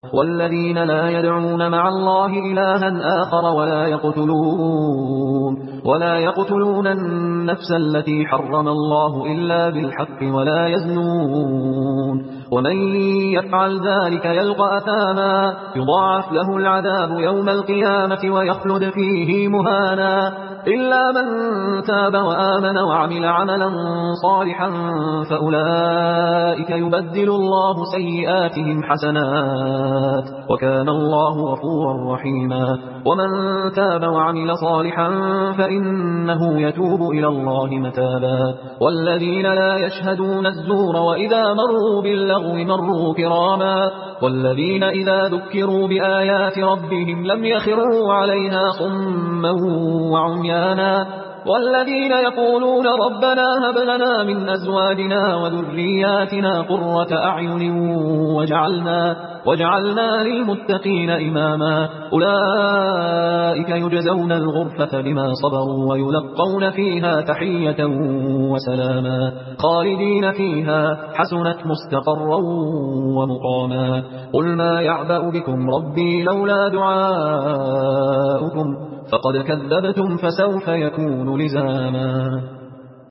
والذين لا يدعون مع الله إلها آخر ولا يقتلون النفس التي حرم الله إلا بالحق ولا يزنون ومن يفعل ذلك يلقى أثاما يضاعف له العذاب يوم القيامة ويخلد فيه مهانا إلا من تاب وآمن وعمل عملا صالحا فأولئك يبدل الله سيئاتهم حسنات وكان الله غفورا رحيما ومن تاب وعمل صالحا فإنه يتوب إلى الله متابا والذين لا يشهدون الزور وإذا مروا باللغو مروا كراما والذين إذا ذكروا بآيات ربهم لم يخروا عليها صما وعميانا والذين يقولون ربنا هب لنا من أزواجنا وذرياتنا قرة أعين وجعلنا للمتقين إماما أولئك يجزون الغرفة بما صبروا ويلقون فيها تحية وسلاما خالدين فيها حسنت مستقرا ومقاما قل ما يعبأ بكم ربي لولا دعاؤكم فقد كذبتم فسوف يكون لزاما